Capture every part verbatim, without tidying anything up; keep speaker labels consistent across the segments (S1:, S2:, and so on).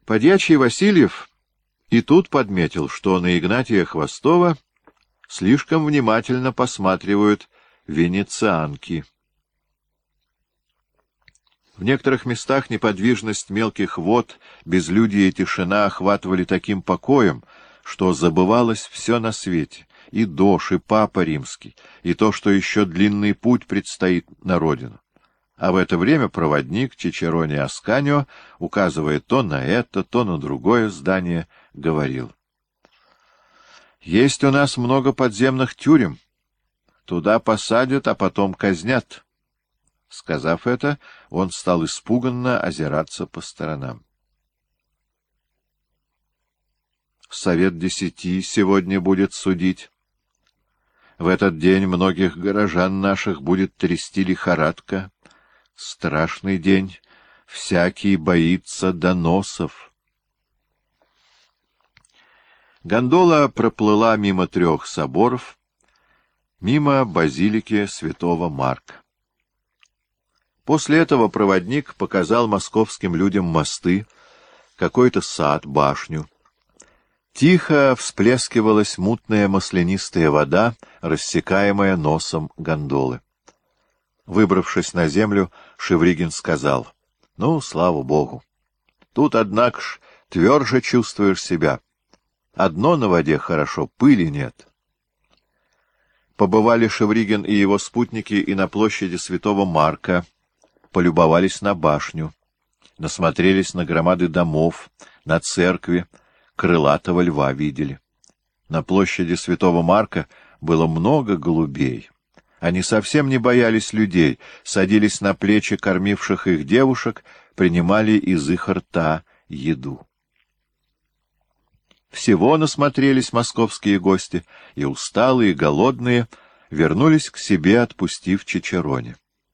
S1: Подьячий Васильев и тут подметил, что на Игнатия Хвостова слишком внимательно посматривают венецианки. В некоторых местах неподвижность мелких вод, безлюдие и тишина охватывали таким покоем, что забывалось все на свете, и дождь, и папа римский, и то, что еще длинный путь предстоит на родину. А в это время проводник Чичерони Асканио, указывая то на это, то на другое здание, говорил: «Есть у нас много подземных тюрем. Туда посадят, а потом казнят». Сказав это, он стал испуганно озираться по сторонам. Совет Десяти сегодня будет судить. В этот день многих горожан наших будет трясти лихорадка. Страшный день, всякий боится доносов. Гондола проплыла мимо трех соборов, мимо базилики святого Марка. После этого проводник показал московским людям мосты, какой-то сад, башню. Тихо всплескивалась мутная маслянистая вода, рассекаемая носом гондолы. Выбравшись на землю, Шевригин сказал: «Ну, слава богу! Тут, однако ж, тверже чувствуешь себя. Одно на воде хорошо, пыли нет». Побывали Шевригин и его спутники и на площади святого Марка, полюбовались на башню, насмотрелись на громады домов, на церкви, крылатого льва видели. На площади святого Марка было много голубей. Они совсем не боялись людей, садились на плечи кормивших их девушек, принимали из их рта еду. Всего насмотрелись московские гости, и усталые, и голодные вернулись к себе, отпустив Чичерони.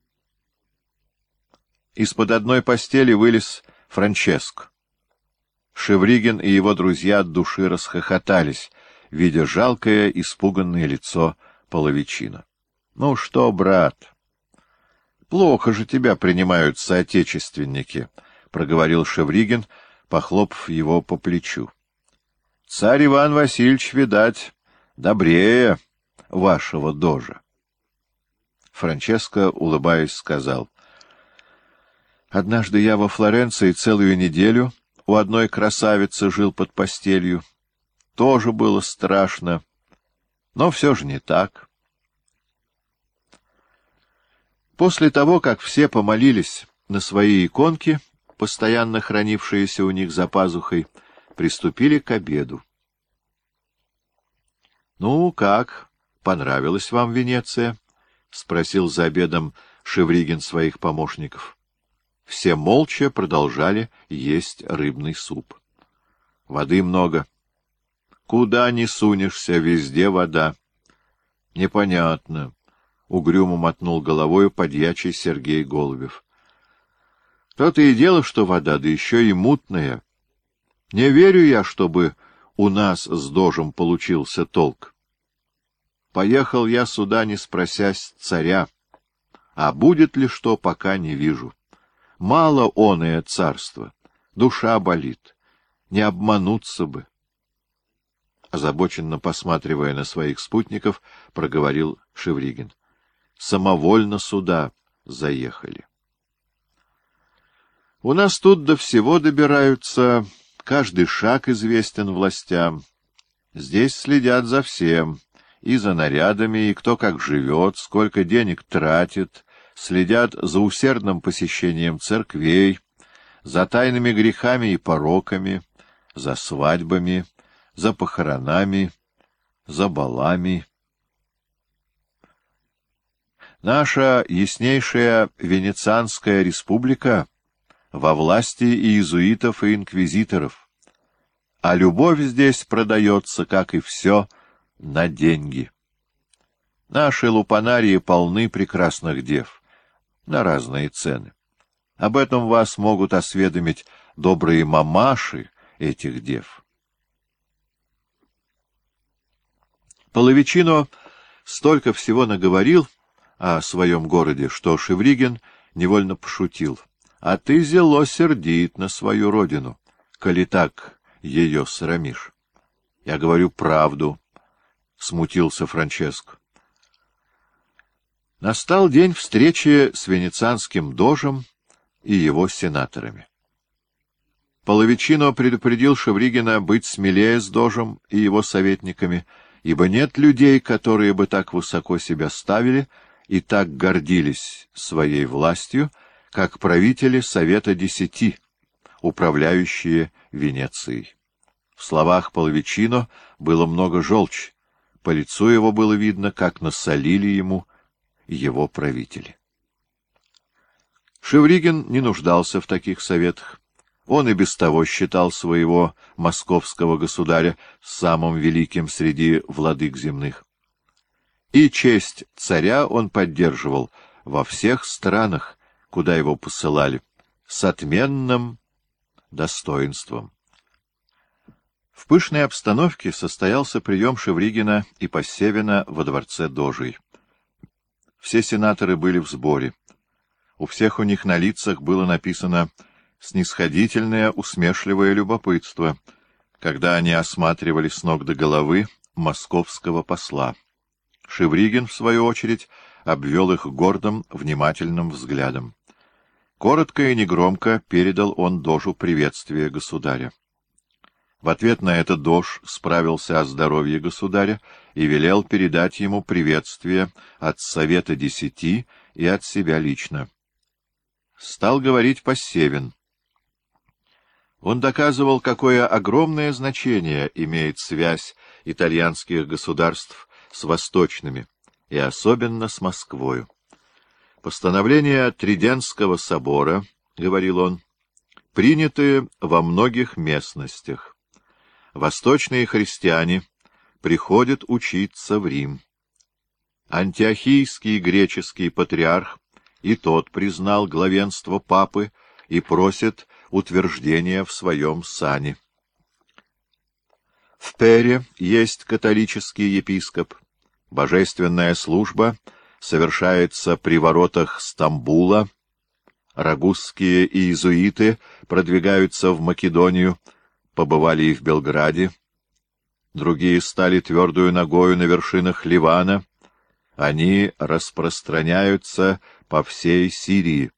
S1: Из-под одной постели вылез Франческо. Шевригин и его друзья от души расхохотались, видя жалкое, испуганное лицо Половичина. — Ну что, брат, плохо же тебя принимают соотечественники, — проговорил Шевригин, похлопав его по плечу. — Царь Иван Васильевич, видать, добрее вашего дожа. Франческо, улыбаясь, сказал: «Однажды я во Флоренции целую неделю у одной красавицы жил под постелью. Тоже было страшно, но все же не так». После того, как все помолились на свои иконки, постоянно хранившиеся у них за пазухой, приступили к обеду. — Ну, как, понравилась вам Венеция? — спросил за обедом Шевригин своих помощников. Все молча продолжали есть рыбный суп. — Воды много. Куда ни сунешься, везде вода. — Непонятно. — угрюмо мотнул головою подьячий Сергей Голубев. — То-то и дело, что вода, да еще и мутная. Не верю я, чтобы у нас с дожем получился толк. Поехал я сюда, не спросясь царя, а будет ли что, пока не вижу. Мало оное царство, душа болит, не обмануться бы. Озабоченно посматривая на своих спутников, проговорил Шевригин. Самовольно сюда заехали. У нас тут до всего добираются, каждый шаг известен властям. Здесь следят за всем, и за нарядами, и кто как живет, сколько денег тратит, следят за усердным посещением церквей, за тайными грехами и пороками, за свадьбами, за похоронами, за балами. Наша яснейшая Венецианская республика во власти иезуитов и инквизиторов, а любовь здесь продается, как и все, на деньги. Наши лупанарии полны прекрасных дев на разные цены. Об этом вас могут осведомить добрые мамаши этих дев. Половичино столько всего наговорил о своем городе, что Шевригин невольно пошутил. — А ты зело сердит на свою родину. коли так ее срамишь? — Я говорю правду, — смутился Франческо. Настал день встречи с венецианским дожем и его сенаторами. Половичино предупредил Шевригина быть смелее с дожем и его советниками, ибо нет людей, которые бы так высоко себя ставили и так гордились своей властью, как правители Совета Десяти, управляющие Венецией. В словах Половичино было много желчи, по лицу его было видно, как насолили ему его правители. Шевригин не нуждался в таких советах. Он и без того считал своего московского государя самым великим среди владык земных. И честь царя он поддерживал во всех странах, куда его посылали, с отменным достоинством. В пышной обстановке состоялся прием Шевригина и Пассевина во дворце Дожей. Все сенаторы были в сборе. У всех у них на лицах было написано снисходительное, усмешливое любопытство, когда они осматривали с ног до головы московского посла. Шевригин, в свою очередь, обвел их гордым, внимательным взглядом. Коротко и негромко передал он дожу приветствие государя. В ответ на это дож справился о здоровье государя и велел передать ему приветствие от Совета Десяти и от себя лично. Стал говорить Пассевин. Он доказывал, какое огромное значение имеет связь итальянских государств с восточными, и особенно с Москвою. Постановления Тридентского собора, — говорил он, — приняты во многих местностях. Восточные христиане приходят учиться в Рим. Антиохийский греческий патриарх и тот признал главенство папы и просит утверждения в своем сане. В Пере есть католический епископ. Божественная служба совершается при воротах Стамбула. Рагузские иезуиты продвигаются в Македонию, побывали и в Белграде. Другие стали твердую ногою на вершинах Ливана. Они распространяются по всей Сирии.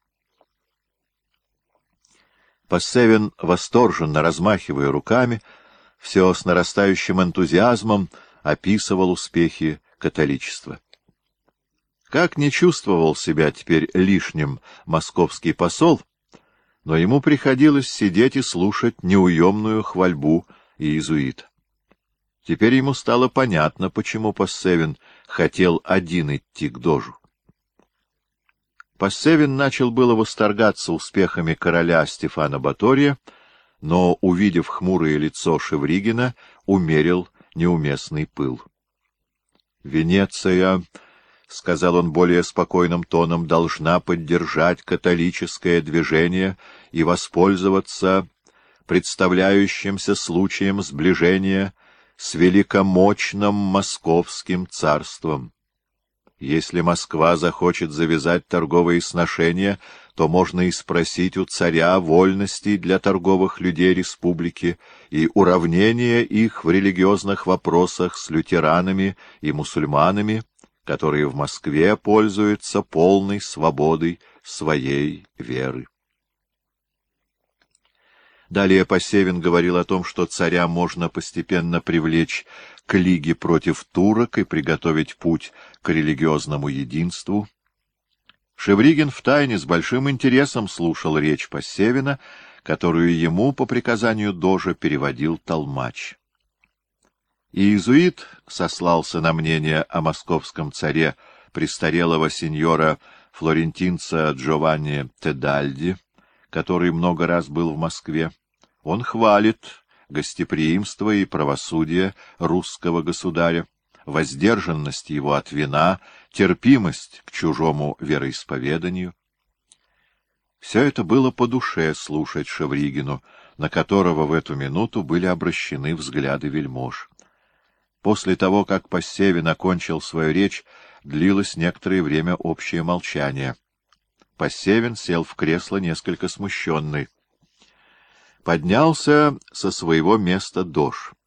S1: Пассевин, восторженно размахивая руками, все с нарастающим энтузиазмом описывал успехи католичества. Как не чувствовал себя теперь лишним московский посол, но ему приходилось сидеть и слушать неуемную хвальбу иезуита. Теперь ему стало понятно, почему Пассевин хотел один идти к дожу. Пассевин начал было восторгаться успехами короля Стефана Батория, но, увидев хмурое лицо Шевригина, умерил неуместный пыл. «Венеция, — сказал он более спокойным тоном, — должна поддержать католическое движение и воспользоваться представляющимся случаем сближения с великомощным московским царством. Если Москва захочет завязать торговые сношения, то можно и спросить у царя вольностей для торговых людей республики и уравнения их в религиозных вопросах с лютеранами и мусульманами, которые в Москве пользуются полной свободой своей веры». Далее Пассевин говорил о том, что царя можно постепенно привлечь к лиге против турок и приготовить путь к религиозному единству. Шевригин втайне с большим интересом слушал речь Пассевина, которую ему по приказанию дожа переводил толмач. Иезуит сослался на мнение о московском царе престарелого сеньора флорентинца Джованни Тедальди, который много раз был в Москве. Он хвалит гостеприимство и правосудие русского государя, воздержанность его от вина, терпимость к чужому вероисповеданию. Все это было по душе слушать Шевригину, на которого в эту минуту были обращены взгляды вельмож. После того, как Пассевин окончил свою речь, длилось некоторое время общее молчание. Пассевин сел в кресло несколько смущенный. Поднялся со своего места Дош.